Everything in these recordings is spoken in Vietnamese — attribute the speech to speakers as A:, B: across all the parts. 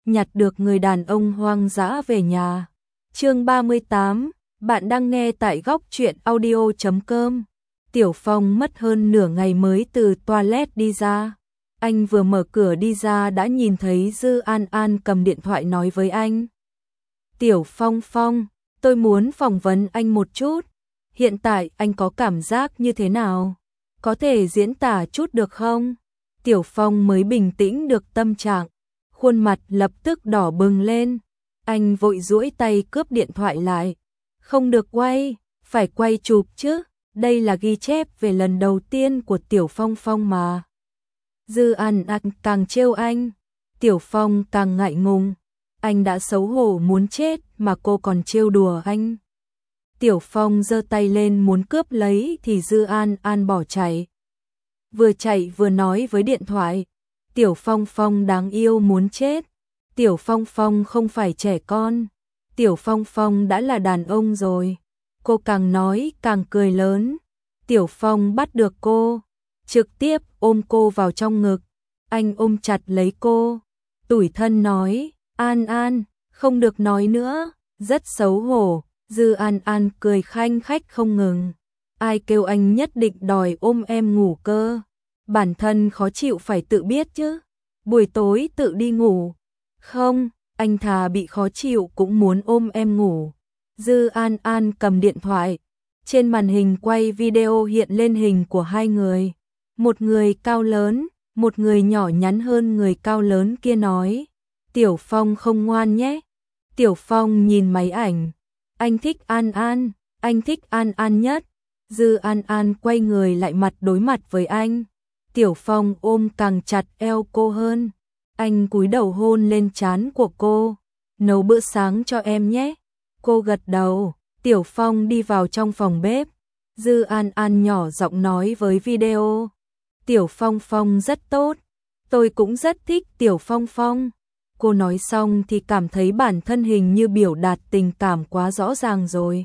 A: nhặt được người đàn ông hoang dã về nhà. Chương 38, bạn đang nghe tại góc truyện audio.com. Tiểu Phong mất hơn nửa ngày mới từ toilet đi ra. Anh vừa mở cửa đi ra đã nhìn thấy Dư An An cầm điện thoại nói với anh. Tiểu Phong Phong, tôi muốn phỏng vấn anh một chút. Hiện tại anh có cảm giác như thế nào? Có thể diễn tả chút được không? Tiểu Phong mới bình tĩnh được tâm trạng, khuôn mặt lập tức đỏ bừng lên. Anh vội duỗi tay cướp điện thoại lại. Không được quay, phải quay chụp chứ. Đây là ghi chép về lần đầu tiên của Tiểu Phong Phong mà. Dư An An càng trêu anh, Tiểu Phong càng ngại ngùng. Anh đã xấu hổ muốn chết mà cô còn trêu đùa anh. Tiểu Phong giơ tay lên muốn cướp lấy thì Dư An An bỏ chạy. Vừa chạy vừa nói với điện thoại. Tiểu Phong Phong đáng yêu muốn chết. Tiểu Phong Phong không phải trẻ con. Tiểu Phong Phong đã là đàn ông rồi. Cô càng nói càng cười lớn. Tiểu Phong bắt được cô, trực tiếp ôm cô vào trong ngực. Anh ôm chặt lấy cô, tủi thân nói, An An, không được nói nữa, rất xấu hổ. Dư An An cười khanh khách không ngừng. Ai kêu anh nhất định đòi ôm em ngủ cơ. Bản thân khó chịu phải tự biết chứ. Buổi tối tự đi ngủ. Không, anh thà bị khó chịu cũng muốn ôm em ngủ. Dư An An cầm điện thoại. Trên màn hình quay video hiện lên hình của hai người. Một người cao lớn, một người nhỏ nhắn hơn người cao lớn kia nói. Tiểu Phong không ngoan nhé. Tiểu Phong nhìn máy ảnh. Anh thích An An, anh thích An An nhất. Dư An An quay người lại mặt đối mặt với anh. Tiểu Phong ôm càng chặt eo cô hơn. Anh cúi đầu hôn lên trán của cô. Nấu bữa sáng cho em nhé. Cô gật đầu. Tiểu Phong đi vào trong phòng bếp. Dư An An nhỏ giọng nói với video. Tiểu Phong Phong rất tốt. Tôi cũng rất thích Tiểu Phong Phong. Cô nói xong thì cảm thấy bản thân hình như biểu đạt tình cảm quá rõ ràng rồi.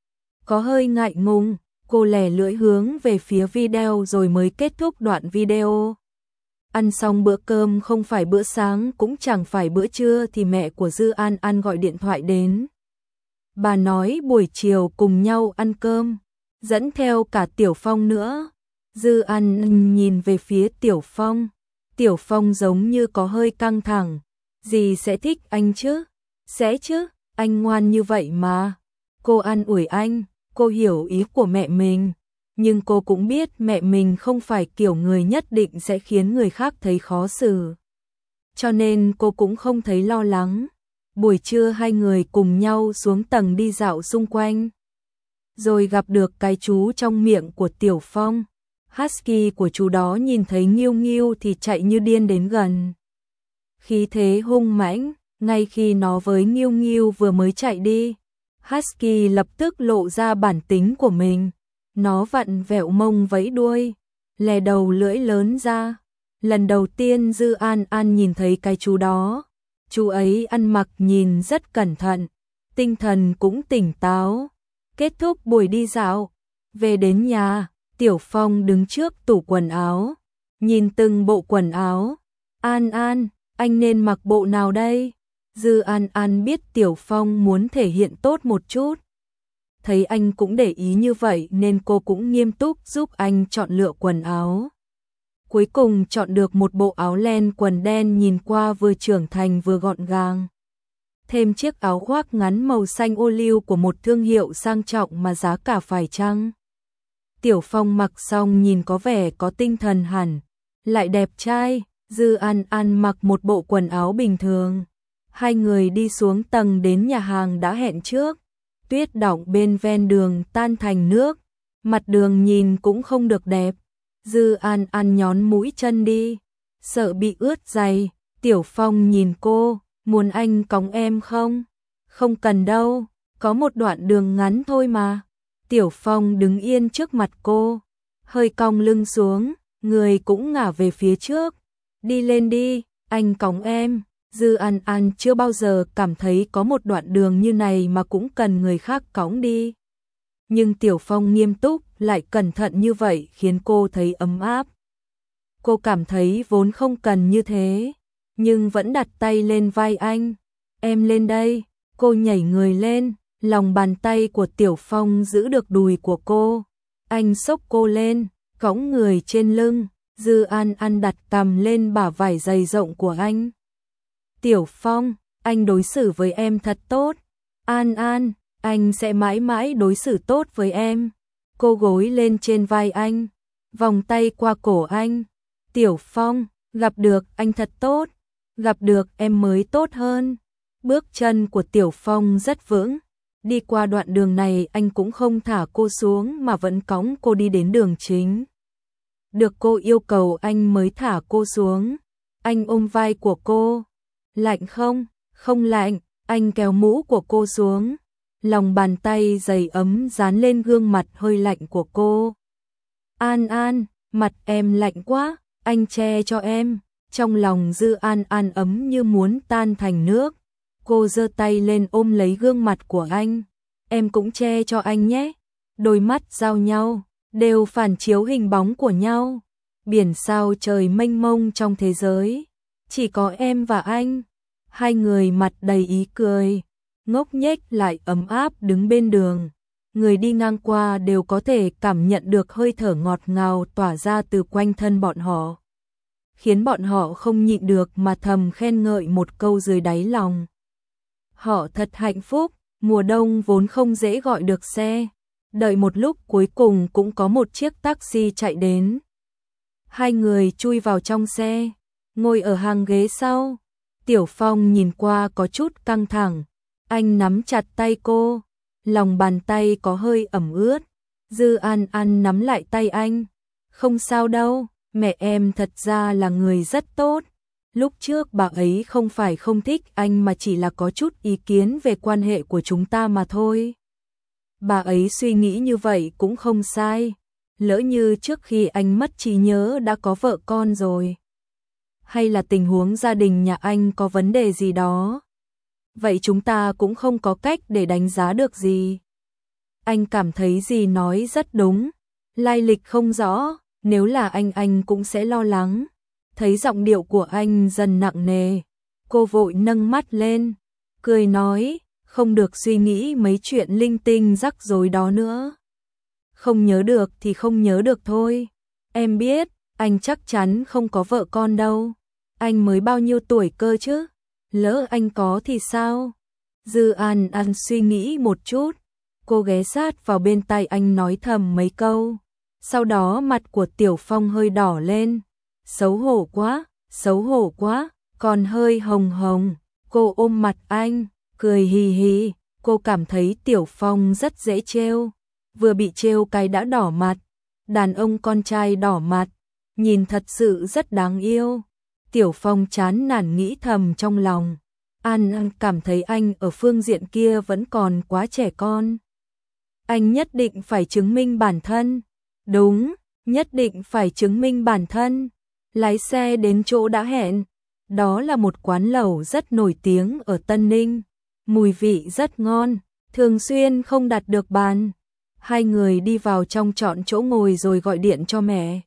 A: Có hơi ngại ngùng, cô lè lưỡi hướng về phía video rồi mới kết thúc đoạn video. Ăn xong bữa cơm không phải bữa sáng cũng chẳng phải bữa trưa thì mẹ của Dư An An gọi điện thoại đến. Bà nói buổi chiều cùng nhau ăn cơm, dẫn theo cả Tiểu Phong nữa. Dư An nhìn về phía Tiểu Phong. Tiểu Phong giống như có hơi căng thẳng. Dì sẽ thích anh chứ? Sẽ chứ, anh ngoan như vậy mà. Cô an ủi anh, cô hiểu ý của mẹ mình. Nhưng cô cũng biết mẹ mình không phải kiểu người nhất định sẽ khiến người khác thấy khó xử. Cho nên cô cũng không thấy lo lắng. Buổi trưa hai người cùng nhau xuống tầng đi dạo xung quanh. Rồi gặp được cái chú trong miệng của Tiểu Phong. Husky của chú đó nhìn thấy Nghiêu Nghiêu thì chạy như điên đến gần. Khí thế hung mãnh, ngay khi nó với Nghiêu Nghiêu vừa mới chạy đi, Husky lập tức lộ ra bản tính của mình. Nó vặn vẹo mông vẫy đuôi, lè đầu lưỡi lớn ra. Lần đầu tiên Dư An An nhìn thấy cái chú đó. Chú ấy ăn mặc nhìn rất cẩn thận, tinh thần cũng tỉnh táo. Kết thúc buổi đi dạo, về đến nhà, Tiểu Phong đứng trước tủ quần áo, nhìn từng bộ quần áo. An An, anh nên mặc bộ nào đây? Dư An An biết Tiểu Phong muốn thể hiện tốt một chút. Thấy anh cũng để ý như vậy nên cô cũng nghiêm túc giúp anh chọn lựa quần áo. Cuối cùng chọn được một bộ áo len quần đen nhìn qua vừa trưởng thành vừa gọn gàng. Thêm chiếc áo khoác ngắn màu xanh ô liu của một thương hiệu sang trọng mà giá cả phải chăng. Tiểu Phong mặc xong nhìn có vẻ có tinh thần hẳn, lại đẹp trai. Dư An An mặc một bộ quần áo bình thường. Hai người đi xuống tầng đến nhà hàng đã hẹn trước. Tuyết đọng bên ven đường tan thành nước. Mặt đường nhìn cũng không được đẹp. Dư An An nhón mũi chân đi, sợ bị ướt giày. Tiểu Phong nhìn cô, muốn anh cõng em không? Không cần đâu, có một đoạn đường ngắn thôi mà. Tiểu Phong đứng yên trước mặt cô, hơi cong lưng xuống, người cũng ngả về phía trước. Đi lên đi, anh cõng em. Dư An An chưa bao giờ cảm thấy có một đoạn đường như này mà cũng cần người khác cõng đi. Nhưng Tiểu Phong nghiêm túc lại cẩn thận như vậy khiến cô thấy ấm áp. Cô cảm thấy vốn không cần như thế, nhưng vẫn đặt tay lên vai anh. Em lên đây, cô nhảy người lên, lòng bàn tay của Tiểu Phong giữ được đùi của cô. Anh xốc cô lên, cõng người trên lưng, Dư An An đặt cằm lên bả vai dày rộng của anh. Tiểu Phong, anh đối xử với em thật tốt. An An, anh sẽ mãi mãi đối xử tốt với em. Cô gối lên trên vai anh, vòng tay qua cổ anh. Tiểu Phong, gặp được anh thật tốt, gặp được em mới tốt hơn. Bước chân của Tiểu Phong rất vững. Đi qua đoạn đường này anh cũng không thả cô xuống mà vẫn cõng cô đi đến đường chính. Được cô yêu cầu anh mới thả cô xuống. Anh ôm vai của cô. Lạnh không? Không lạnh. Anh kéo mũ của cô xuống. Lòng bàn tay dày ấm dán lên gương mặt hơi lạnh của cô. An An, mặt em lạnh quá, anh che cho em. Trong lòng Dư An An ấm như muốn tan thành nước. Cô giơ tay lên ôm lấy gương mặt của anh. Em cũng che cho anh nhé. Đôi mắt giao nhau, đều phản chiếu hình bóng của nhau. Biển sao trời mênh mông trong thế giới. Chỉ có em và anh. Hai người mặt đầy ý cười, ngốc nghếch lại ấm áp đứng bên đường. Người đi ngang qua đều có thể cảm nhận được hơi thở ngọt ngào tỏa ra từ quanh thân bọn họ, khiến bọn họ không nhịn được mà thầm khen ngợi một câu dưới đáy lòng. Họ thật hạnh phúc, mùa đông vốn không dễ gọi được xe. Đợi một lúc cuối cùng cũng có một chiếc taxi chạy đến. Hai người chui vào trong xe, ngồi ở hàng ghế sau. Tiểu Phong nhìn qua có chút căng thẳng. Anh nắm chặt tay cô, lòng bàn tay có hơi ẩm ướt. Dư An An nắm lại tay anh. Không sao đâu, mẹ em thật ra là người rất tốt. Lúc trước bà ấy không phải không thích anh mà chỉ là có chút ý kiến về quan hệ của chúng ta mà thôi. Bà ấy suy nghĩ như vậy cũng không sai. Lỡ như trước khi anh mất trí nhớ đã có vợ con rồi. Hay là tình huống gia đình nhà anh có vấn đề gì đó. Vậy chúng ta cũng không có cách để đánh giá được gì. Anh cảm thấy gì nói rất đúng. Lai lịch không rõ, nếu là anh cũng sẽ lo lắng. Thấy giọng điệu của anh dần nặng nề, cô vội nâng mắt lên, cười nói, không được suy nghĩ mấy chuyện linh tinh rắc rối đó nữa. Không nhớ được thì không nhớ được thôi. Em biết, anh chắc chắn không có vợ con đâu. Anh mới bao nhiêu tuổi cơ chứ? Lỡ anh có thì sao? Dư An An suy nghĩ một chút, cô ghé sát vào bên tai anh nói thầm mấy câu. Sau đó mặt của Tiểu Phong hơi đỏ lên. Xấu hổ quá, còn hơi hồng hồng. Cô ôm mặt anh, cười hì hì. Cô cảm thấy Tiểu Phong rất dễ trêu. Vừa bị trêu cái đã đỏ mặt. Đàn ông con trai đỏ mặt, nhìn thật sự rất đáng yêu. Tiểu Phong chán nản nghĩ thầm trong lòng. An cảm thấy anh ở phương diện kia vẫn còn quá trẻ con. Anh nhất định phải chứng minh bản thân. Đúng, nhất định phải chứng minh bản thân. Lái xe đến chỗ đã hẹn. Đó là một quán lẩu rất nổi tiếng ở Tân Ninh. Mùi vị rất ngon, thường xuyên không đặt được bàn. Hai người đi vào trong chọn chỗ ngồi rồi gọi điện cho mẹ.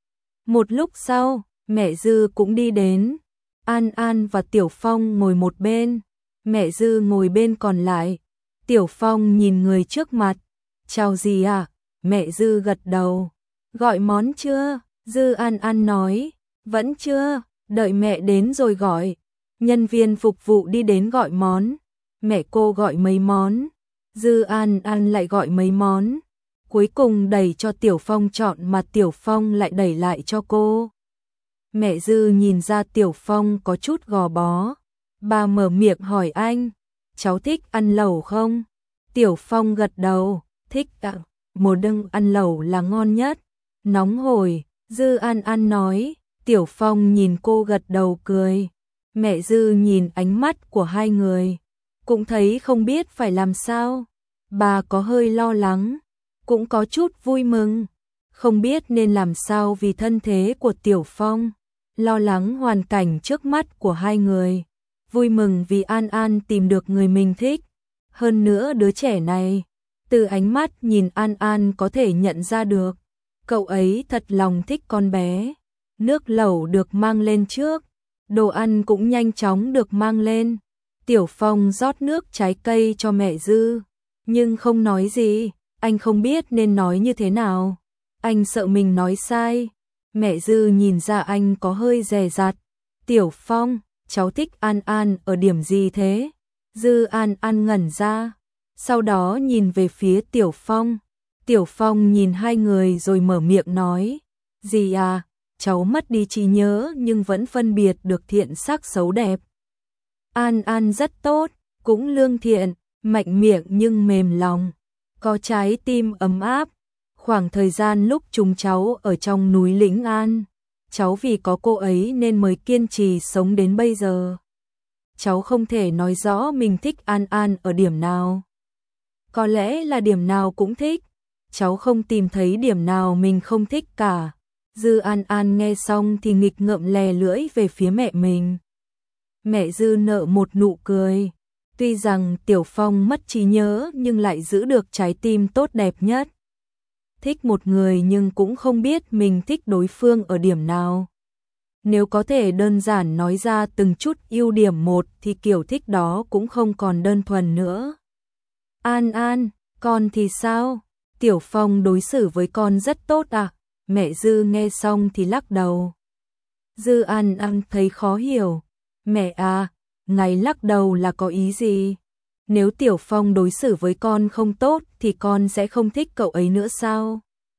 A: Một lúc sau, mẹ Dư cũng đi đến. An An và Tiểu Phong ngồi một bên, mẹ Dư ngồi bên còn lại. Tiểu Phong nhìn người trước mặt. Chào gì à? Mẹ Dư gật đầu. Gọi món chưa? Dư An An nói. Vẫn chưa, đợi mẹ đến rồi gọi. Nhân viên phục vụ đi đến gọi món. Mẹ cô gọi mấy món. Dư An An lại gọi mấy món. Cuối cùng đẩy cho Tiểu Phong chọn mà Tiểu Phong lại đẩy lại cho cô. Mẹ Dư nhìn ra Tiểu Phong có chút gò bó. Bà mở miệng hỏi anh. Cháu thích ăn lẩu không? Tiểu Phong gật đầu. Thích ạ. Mùa đông ăn lẩu là ngon nhất. Nóng hổi. Dư An An nói. Tiểu Phong nhìn cô gật đầu cười. Mẹ Dư nhìn ánh mắt của hai người, cũng thấy không biết phải làm sao. Bà có hơi lo lắng, cũng có chút vui mừng. Không biết nên làm sao vì thân thế của Tiểu Phong. Lo lắng hoàn cảnh trước mắt của hai người. Vui mừng vì An An tìm được người mình thích. Hơn nữa đứa trẻ này, từ ánh mắt nhìn An An có thể nhận ra được. Cậu ấy thật lòng thích con bé. Nước lẩu được mang lên trước. Đồ ăn cũng nhanh chóng được mang lên. Tiểu Phong rót nước trái cây cho mẹ Dư, nhưng không nói gì, anh không biết nên nói như thế nào. Anh sợ mình nói sai. Mẹ Dư nhìn ra anh có hơi dè dặt. Tiểu Phong, cháu thích An An ở điểm gì thế? Dư An An ngẩn ra, sau đó nhìn về phía Tiểu Phong. Tiểu Phong nhìn hai người rồi mở miệng nói, dì à, cháu mất đi trí nhớ nhưng vẫn phân biệt được thiện sắc xấu đẹp. An An rất tốt, cũng lương thiện, mạnh miệng nhưng mềm lòng, có trái tim ấm áp. Khoảng thời gian lúc chúng cháu ở trong núi Lĩnh An, cháu vì có cô ấy nên mới kiên trì sống đến bây giờ. Cháu không thể nói rõ mình thích An An ở điểm nào. Có lẽ là điểm nào cũng thích, cháu không tìm thấy điểm nào mình không thích cả. Dư An An nghe xong thì nghịch ngợm lè lưỡi về phía mẹ mình. Mẹ Dư nở một nụ cười. Tuy rằng Tiểu Phong mất trí nhớ nhưng lại giữ được trái tim tốt đẹp nhất. Thích một người nhưng cũng không biết mình thích đối phương ở điểm nào. Nếu có thể đơn giản nói ra từng chút ưu điểm một thì kiểu thích đó cũng không còn đơn thuần nữa. An An, con thì sao? Tiểu Phong đối xử với con rất tốt à? Mẹ Dư nghe xong thì lắc đầu. Dư An An thấy khó hiểu. Mẹ à, ngài lắc đầu là có ý gì? Nếu Tiểu Phong đối xử với con không tốt thì con sẽ không thích cậu ấy nữa sao?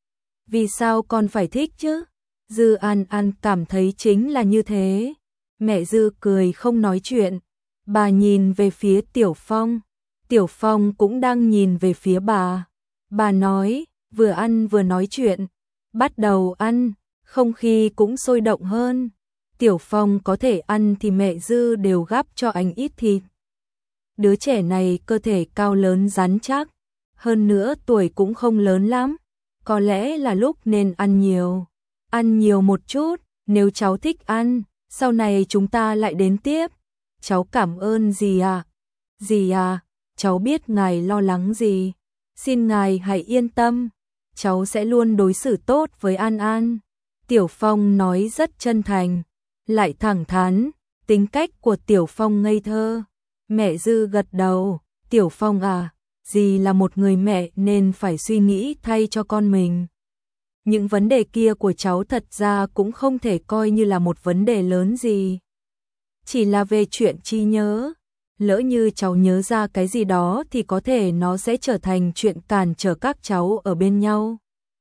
A: Vì sao con phải thích chứ? Dư An An cảm thấy chính là như thế. Mẹ Dư cười không nói chuyện. Bà nhìn về phía Tiểu Phong. Tiểu Phong cũng đang nhìn về phía bà. Bà nói, vừa ăn vừa nói chuyện. Bắt đầu ăn, không khí cũng sôi động hơn. Tiểu Phong có thể ăn thì mẹ Dư đều gắp cho anh ít thịt. Đứa trẻ này cơ thể cao lớn rắn chắc, hơn nữa tuổi cũng không lớn lắm, có lẽ là lúc nên ăn nhiều. Ăn nhiều một chút, nếu cháu thích ăn, sau này chúng ta lại đến tiếp. Cháu cảm ơn dì à. Dì à, cháu biết ngài lo lắng gì. Xin ngài hãy yên tâm, cháu sẽ luôn đối xử tốt với An An. Tiểu Phong nói rất chân thành, lại thẳng thắn, tính cách của Tiểu Phong ngây thơ. Mẹ Dư gật đầu, Tiểu Phong à, dì là một người mẹ nên phải suy nghĩ thay cho con mình. Những vấn đề kia của cháu thật ra cũng không thể coi như là một vấn đề lớn gì. Chỉ là về chuyện trí nhớ. Lỡ như cháu nhớ ra cái gì đó thì có thể nó sẽ trở thành chuyện cản trở các cháu ở bên nhau.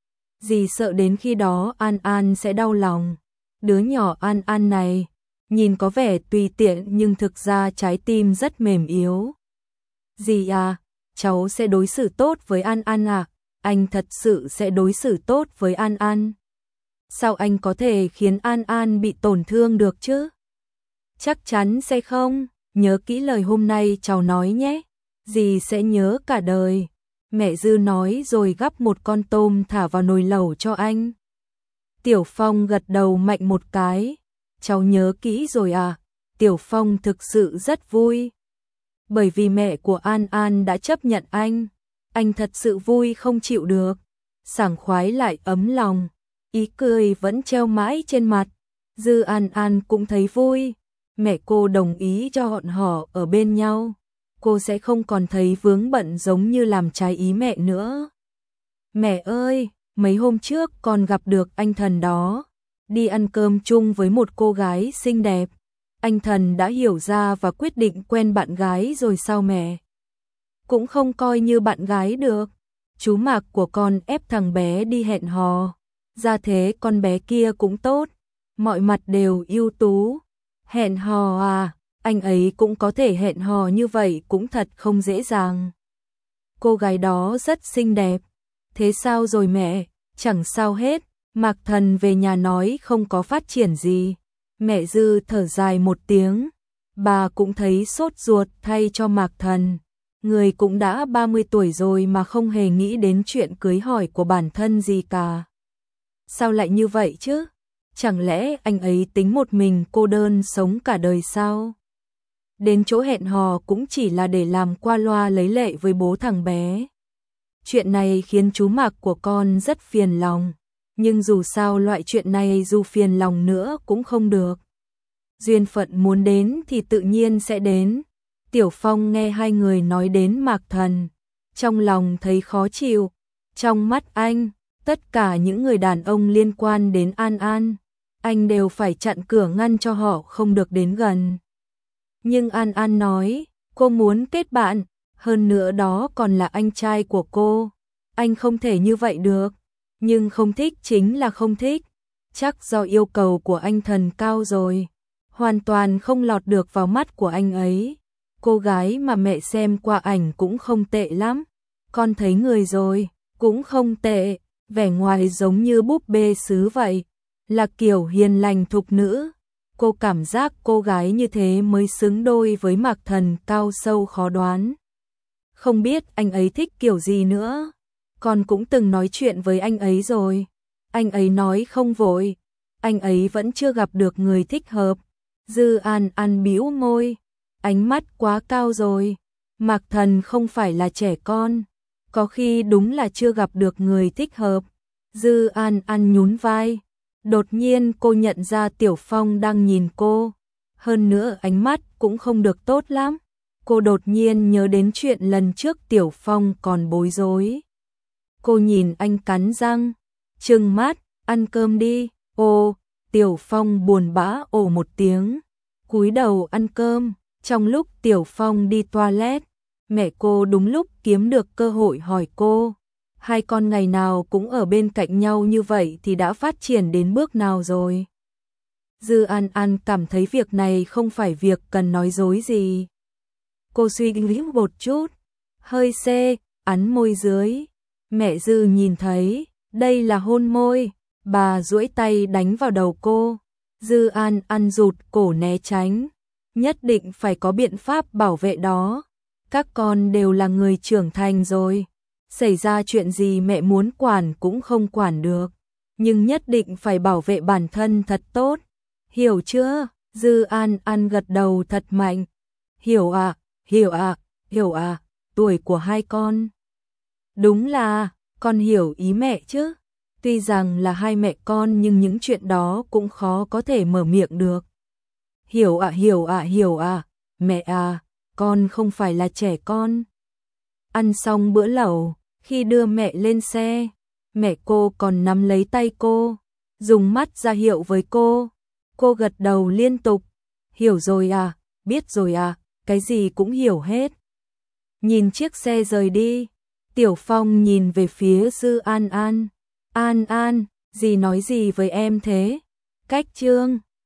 A: Dì sợ đến khi đó An An sẽ đau lòng. Đứa nhỏ An An này, nhìn có vẻ tùy tiện nhưng thực ra trái tim rất mềm yếu. Dì à, cháu sẽ đối xử tốt với An An à? Anh thật sự sẽ đối xử tốt với An An. Sao anh có thể khiến An An bị tổn thương được chứ? Chắc chắn sẽ không. Nhớ kỹ lời hôm nay cháu nói nhé. Dì sẽ nhớ cả đời. Mẹ Dư nói rồi gắp một con tôm thả vào nồi lẩu cho anh. Tiểu Phong gật đầu mạnh một cái. Cháu nhớ kỹ rồi à? Tiểu Phong thực sự rất vui. Bởi vì mẹ của An An đã chấp nhận anh thật sự vui không chịu được. Sảng khoái lại ấm lòng. Ý cười vẫn treo mãi trên mặt. Dư An An cũng thấy vui. Mẹ cô đồng ý cho bọn họ ở bên nhau. Cô sẽ không còn thấy vướng bận giống như làm trái ý mẹ nữa. Mẹ ơi, mấy hôm trước con gặp được anh Thần đó. Đi ăn cơm chung với một cô gái xinh đẹp. Anh Thần đã hiểu ra và quyết định quen bạn gái rồi sao mẹ? Cũng không coi như bạn gái được. Chú Mạc của con ép thằng bé đi hẹn hò. Ra thế con bé kia cũng tốt. Mọi mặt đều ưu tú. Hẹn hò à, anh ấy cũng có thể hẹn hò như vậy cũng thật không dễ dàng. Cô gái đó rất xinh đẹp. Thế sao rồi mẹ? Chẳng sao hết. Mạc Thần về nhà nói không có phát triển gì. Mẹ Dư thở dài một tiếng. Bà cũng thấy sốt ruột thay cho Mạc Thần. Người cũng đã 30 tuổi rồi mà không hề nghĩ đến chuyện cưới hỏi của bản thân gì cả. Sao lại như vậy chứ? Chẳng lẽ anh ấy tính một mình cô đơn sống cả đời sao? Đến chỗ hẹn hò cũng chỉ là để làm qua loa lấy lệ với bố thằng bé. Chuyện này khiến chú Mạc của con rất phiền lòng. Nhưng dù sao loại chuyện này dù phiền lòng nữa cũng không được. duyên phận muốn đến thì tự nhiên sẽ đến. Tiểu Phong nghe hai người nói đến Mạc Thần, trong lòng thấy khó chịu. Trong mắt anh, tất cả những người đàn ông liên quan đến An An, anh đều phải chặn cửa ngăn cho họ không được đến gần. Nhưng An An nói, cô muốn kết bạn, hơn nữa đó còn là anh trai của cô. Anh không thể như vậy được, nhưng không thích chính là không thích. Chắc do yêu cầu của anh thần cao rồi, hoàn toàn không lọt được vào mắt của anh ấy. Cô gái mà mẹ xem qua ảnh cũng không tệ lắm, con thấy người rồi, cũng không tệ, vẻ ngoài giống như búp bê sứ vậy, là kiểu hiền lành thục nữ. Cô cảm giác cô gái như thế mới xứng đôi với Mạc Thần cao sâu khó đoán. Không biết anh ấy thích kiểu gì nữa, con cũng từng nói chuyện với anh ấy rồi. Anh ấy nói không vội, anh ấy vẫn chưa gặp được người thích hợp. Dư An An bĩu môi, ánh mắt quá cao rồi. Mạc Thần không phải là trẻ con, có khi đúng là chưa gặp được người thích hợp. Dư An An nhún vai. Đột nhiên cô nhận ra Tiểu Phong đang nhìn cô, hơn nữa ánh mắt cũng không được tốt lắm. Cô đột nhiên nhớ đến chuyện lần trước Tiểu Phong còn bối rối. Cô nhìn anh cắn răng, trừng mắt, ăn cơm đi. Ô, Tiểu Phong buồn bã ồ một tiếng, cúi đầu ăn cơm. Trong lúc Tiểu Phong đi toilet, mẹ cô đúng lúc kiếm được cơ hội hỏi cô, hai con ngày nào cũng ở bên cạnh nhau như vậy thì đã phát triển đến bước nào rồi? Dư An An cảm thấy việc này không phải việc cần nói dối gì. Cô suy nghĩ một chút, hơi ấn môi dưới. Mẹ Dư nhìn thấy, đây là hôn môi, bà duỗi tay đánh vào đầu cô. Dư An An rụt cổ né tránh, nhất định phải có biện pháp bảo vệ đó. Các con đều là người trưởng thành rồi, xảy ra chuyện gì mẹ muốn quản cũng không quản được, nhưng nhất định phải bảo vệ bản thân thật tốt. Hiểu chưa? Dư An An gật đầu thật mạnh. Hiểu ạ, hiểu ạ, hiểu ạ, tuổi của hai con. Đúng là, con hiểu ý mẹ chứ. Tuy rằng là hai mẹ con nhưng những chuyện đó cũng khó có thể mở miệng được. Hiểu ạ, hiểu ạ, hiểu ạ, mẹ à, con không phải là trẻ con. Ăn xong bữa lẩu, khi đưa mẹ lên xe, mẹ cô còn nắm lấy tay cô, dùng mắt ra hiệu với cô. Cô gật đầu liên tục. Hiểu rồi à, biết rồi à, cái gì cũng hiểu hết. Nhìn chiếc xe rời đi, Tiểu Phong nhìn về phía Dư An An. An An, dì nói gì với em thế? Cách Trương.